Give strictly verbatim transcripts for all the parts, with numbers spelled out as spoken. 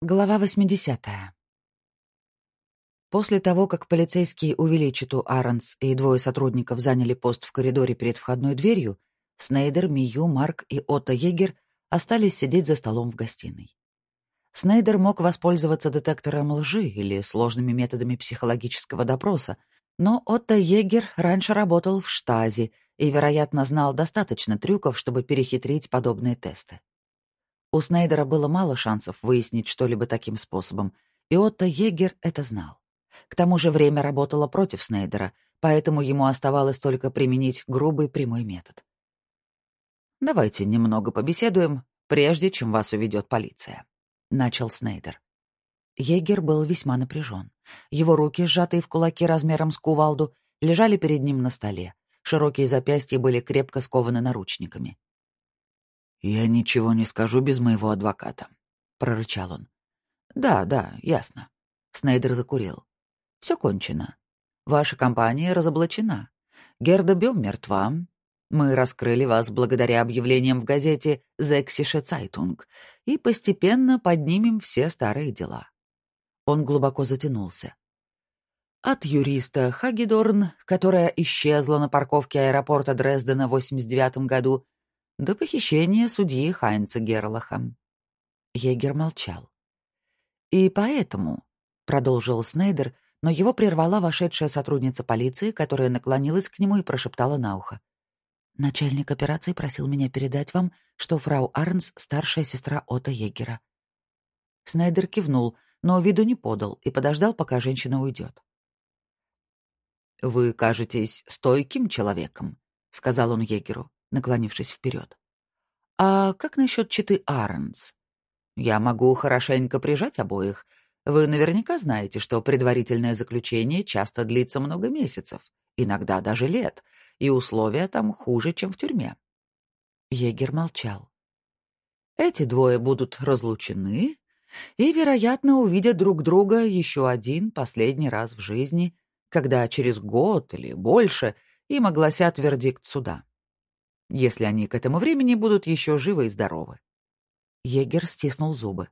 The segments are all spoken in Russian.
Глава восьмидесятая. После того, как полицейские увели Читу Аронс и двое сотрудников заняли пост в коридоре перед входной дверью, Снейдер, Мию, Марк и Отто Егер остались сидеть за столом в гостиной. Снейдер мог воспользоваться детектором лжи или сложными методами психологического допроса, но Отто Егер раньше работал в штази и, вероятно, знал достаточно трюков, чтобы перехитрить подобные тесты. У Снейдера было мало шансов выяснить что-либо таким способом, и Отто Егер это знал. К тому же время работало против Снейдера, поэтому ему оставалось только применить грубый прямой метод. «Давайте немного побеседуем, прежде чем вас уведет полиция», — начал Снейдер. Егер был весьма напряжен. Его руки, сжатые в кулаки размером с кувалду, лежали перед ним на столе. Широкие запястья были крепко скованы наручниками. «Я ничего не скажу без моего адвоката», — прорычал он. «Да, да, ясно». Снейдер закурил. «Все кончено. Ваша компания разоблачена. Герда Бём мертва. Мы раскрыли вас благодаря объявлениям в газете «Sächsische Zeitung» и постепенно поднимем все старые дела». Он глубоко затянулся. От юриста Хагедорн, которая исчезла на парковке аэропорта Дрездена в восемьдесят девятом году, до похищения судьи Хайнца Герлаха. Егер молчал. «И поэтому», — продолжил Снейдер, но его прервала вошедшая сотрудница полиции, которая наклонилась к нему и прошептала на ухо. «Начальник операции просил меня передать вам, что фрау Арнс — старшая сестра Отто Егера». Снейдер кивнул, но виду не подал и подождал, пока женщина уйдет. «Вы кажетесь стойким человеком», — сказал он Егеру, наклонившись вперед. «А как насчет читы Арнс? Я могу хорошенько прижать обоих. Вы наверняка знаете, что предварительное заключение часто длится много месяцев, иногда даже лет, и условия там хуже, чем в тюрьме». Егер молчал. «Эти двое будут разлучены и, вероятно, увидят друг друга еще один последний раз в жизни, когда через год или больше им огласят вердикт суда, если они к этому времени будут еще живы и здоровы». Егер стиснул зубы.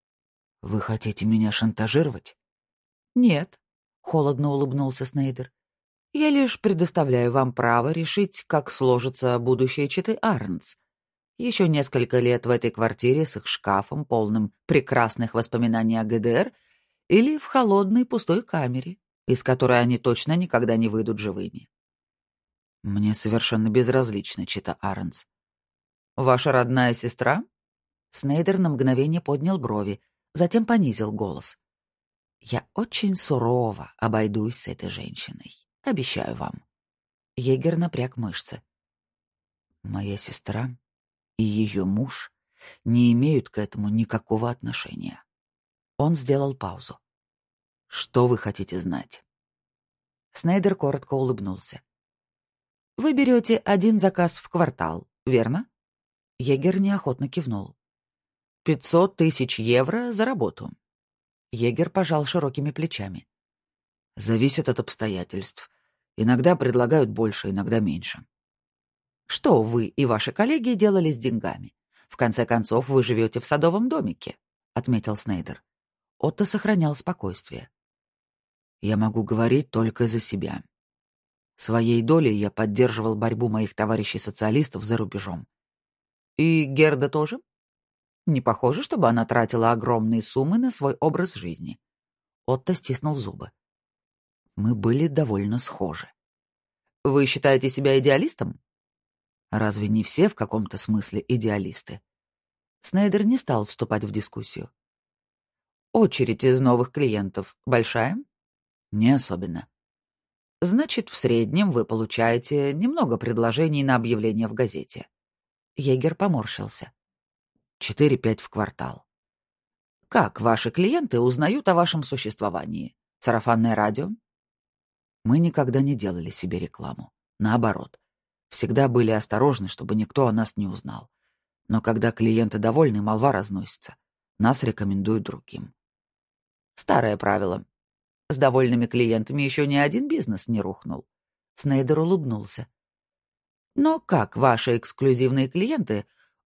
«Вы хотите меня шантажировать?» «Нет», — холодно улыбнулся Снейдер. «Я лишь предоставляю вам право решить, как сложится будущее читы Арнс. Еще несколько лет в этой квартире с их шкафом, полным прекрасных воспоминаний о ГДР, или в холодной пустой камере, из которой они точно никогда не выйдут живыми». «Мне совершенно безразлично, чита Арнс». «Ваша родная сестра?» Снейдер на мгновение поднял брови, затем понизил голос. «Я очень сурово обойдусь с этой женщиной, обещаю вам». Егер напряг мышцы. «Моя сестра и ее муж не имеют к этому никакого отношения». Он сделал паузу. «Что вы хотите знать?» Снейдер коротко улыбнулся. «Вы берете один заказ в квартал, верно?» Егер неохотно кивнул. «Пятьсот тысяч евро за работу». Егер пожал широкими плечами. «Зависит от обстоятельств. Иногда предлагают больше, иногда меньше». «Что вы и ваши коллеги делали с деньгами? В конце концов, вы живете в садовом домике», — отметил Снейдер. Отто сохранял спокойствие. «Я могу говорить только за себя. Своей долей я поддерживал борьбу моих товарищей-социалистов за рубежом». «И Герда тоже? Не похоже, чтобы она тратила огромные суммы на свой образ жизни». Отто стиснул зубы. Мы были довольно схожи. «Вы считаете себя идеалистом?» «Разве не все в каком-то смысле идеалисты?» Снейдер не стал вступать в дискуссию. «Очередь из новых клиентов большая?» «Не особенно». «Значит, в среднем вы получаете немного предложений на объявление в газете». Егер поморщился. «Четыре-пять в квартал». «Как ваши клиенты узнают о вашем существовании? Сарафанное радио?» Мы никогда не делали себе рекламу. Наоборот. Всегда были осторожны, чтобы никто о нас не узнал. Но когда клиенты довольны, молва разносится. Нас рекомендуют другим. Старое правило. С довольными клиентами еще ни один бизнес не рухнул. Снейдер улыбнулся. Но как ваши эксклюзивные клиенты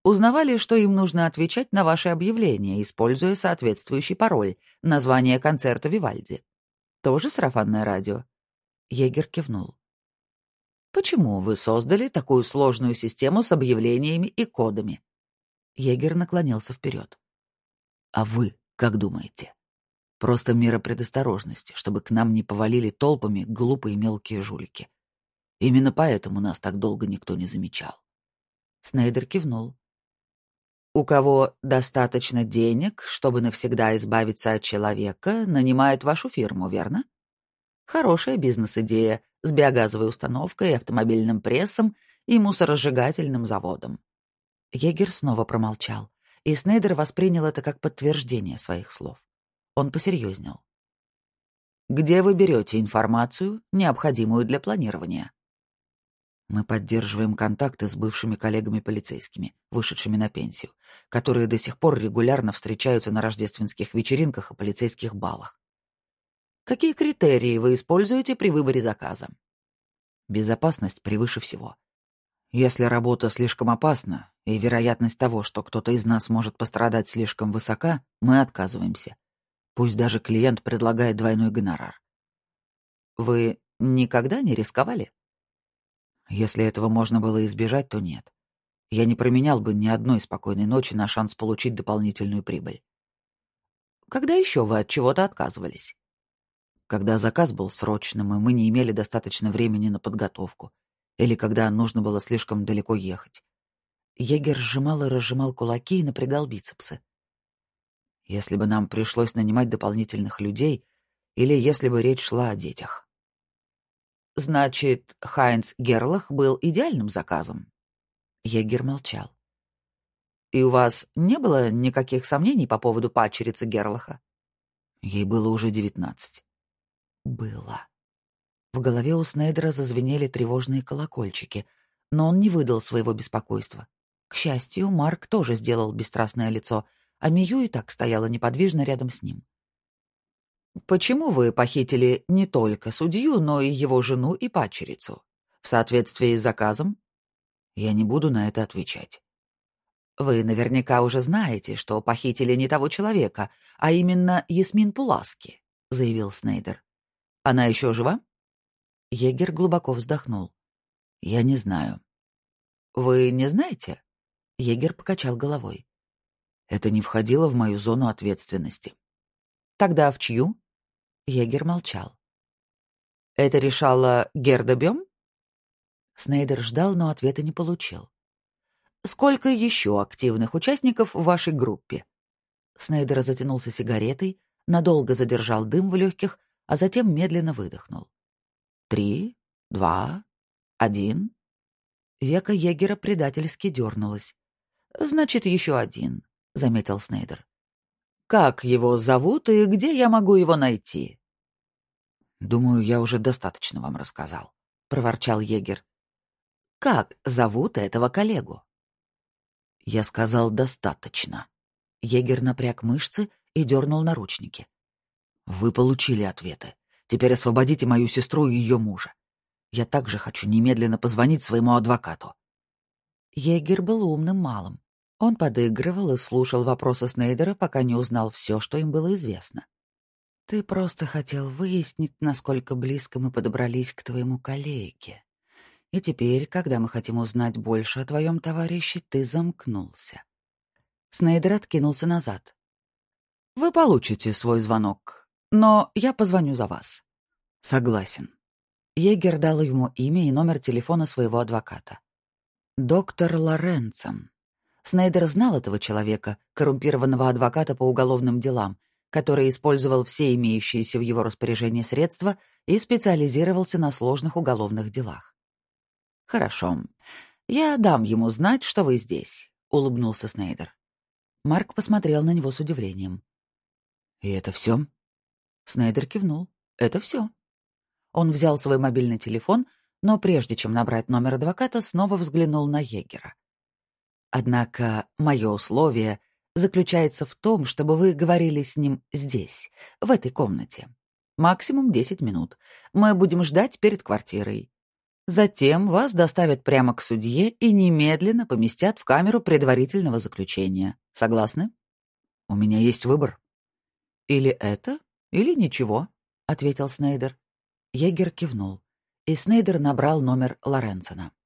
Узнавали, что им нужно отвечать на ваши объявления, используя соответствующий пароль, название концерта Вивальди. Тоже сарафанное радио?» Егер кивнул. «Почему вы создали такую сложную систему с объявлениями и кодами?» Егер наклонился вперед. «А вы как думаете? Просто мера предосторожности, чтобы к нам не повалили толпами глупые мелкие жулики. Именно поэтому нас так долго никто не замечал». Снейдер кивнул. «У кого достаточно денег, чтобы навсегда избавиться от человека, нанимает вашу фирму, верно? Хорошая бизнес-идея с биогазовой установкой, автомобильным прессом и мусоросжигательным заводом». Егер снова промолчал, и Снейдер воспринял это как подтверждение своих слов. Он посерьезнел. «Где вы берете информацию, необходимую для планирования?» «Мы поддерживаем контакты с бывшими коллегами-полицейскими, вышедшими на пенсию, которые до сих пор регулярно встречаются на рождественских вечеринках и полицейских балах». «Какие критерии вы используете при выборе заказа?» «Безопасность превыше всего. Если работа слишком опасна, и вероятность того, что кто-то из нас может пострадать, слишком высока, мы отказываемся. Пусть даже клиент предлагает двойной гонорар». «Вы никогда не рисковали?» «Если этого можно было избежать, то нет. Я не променял бы ни одной спокойной ночи на шанс получить дополнительную прибыль». «Когда еще вы от чего-то отказывались?» «Когда заказ был срочным, и мы не имели достаточно времени на подготовку. Или когда нужно было слишком далеко ехать». Егер сжимал и разжимал кулаки и напрягал бицепсы. «Если бы нам пришлось нанимать дополнительных людей, или если бы речь шла о детях». «Значит, Хайнц Герлах был идеальным заказом?» Егер молчал. «И у вас не было никаких сомнений по поводу падчерицы Герлаха?» Ей было уже девятнадцать. Было. В голове у Снейдера зазвенели тревожные колокольчики, но он не выдал своего беспокойства. К счастью, Марк тоже сделал бесстрастное лицо, а Мию и так стояла неподвижно рядом с ним. «Почему вы похитили не только судью, но и его жену и падчерицу? В соответствии с заказом?» «Я не буду на это отвечать». «Вы наверняка уже знаете, что похитили не того человека, а именно Ясмин Пуласки», — заявил Снейдер. «Она еще жива?» Егер глубоко вздохнул. «Я не знаю». «Вы не знаете?» Егер покачал головой. «Это не входило в мою зону ответственности». «Тогда в чью?» Егер молчал. «Это решала Герда Бём?» Снейдер ждал, но ответа не получил. «Сколько еще активных участников в вашей группе?» Снейдер затянулся сигаретой, надолго задержал дым в легких, а затем медленно выдохнул. «Три, два, один». Века егера предательски дернулась. «Значит, еще один», — заметил Снейдер. «Как его зовут и где я могу его найти?» «Думаю, я уже достаточно вам рассказал», — проворчал егер. «Как зовут этого коллегу?» «Я сказал достаточно». Егер напряг мышцы и дернул наручники. «Вы получили ответы. Теперь освободите мою сестру и ее мужа. Я также хочу немедленно позвонить своему адвокату». Егер был умным малым. Он подыгрывал и слушал вопросы Снейдера, пока не узнал все, что им было известно. «Ты просто хотел выяснить, насколько близко мы подобрались к твоему коллеге. И теперь, когда мы хотим узнать больше о твоем товарище, ты замкнулся». Снейдер откинулся назад. «Вы получите свой звонок, но я позвоню за вас». «Согласен». Егер дал ему имя и номер телефона своего адвоката. Доктор Лоренцом. Снейдер знал этого человека, коррумпированного адвоката по уголовным делам, который использовал все имеющиеся в его распоряжении средства и специализировался на сложных уголовных делах. «Хорошо. Я дам ему знать, что вы здесь», — улыбнулся Снейдер. Марк посмотрел на него с удивлением. «И это все?» Снейдер кивнул. «Это все». Он взял свой мобильный телефон, но прежде чем набрать номер адвоката, снова взглянул на егера. «Однако мое условие заключается в том, чтобы вы говорили с ним здесь, в этой комнате. Максимум десять минут. Мы будем ждать перед квартирой. Затем вас доставят прямо к судье и немедленно поместят в камеру предварительного заключения. Согласны? У меня есть выбор. Или это, или ничего, ответил Снейдер. Егер кивнул, и Снейдер набрал номер Лоренсона.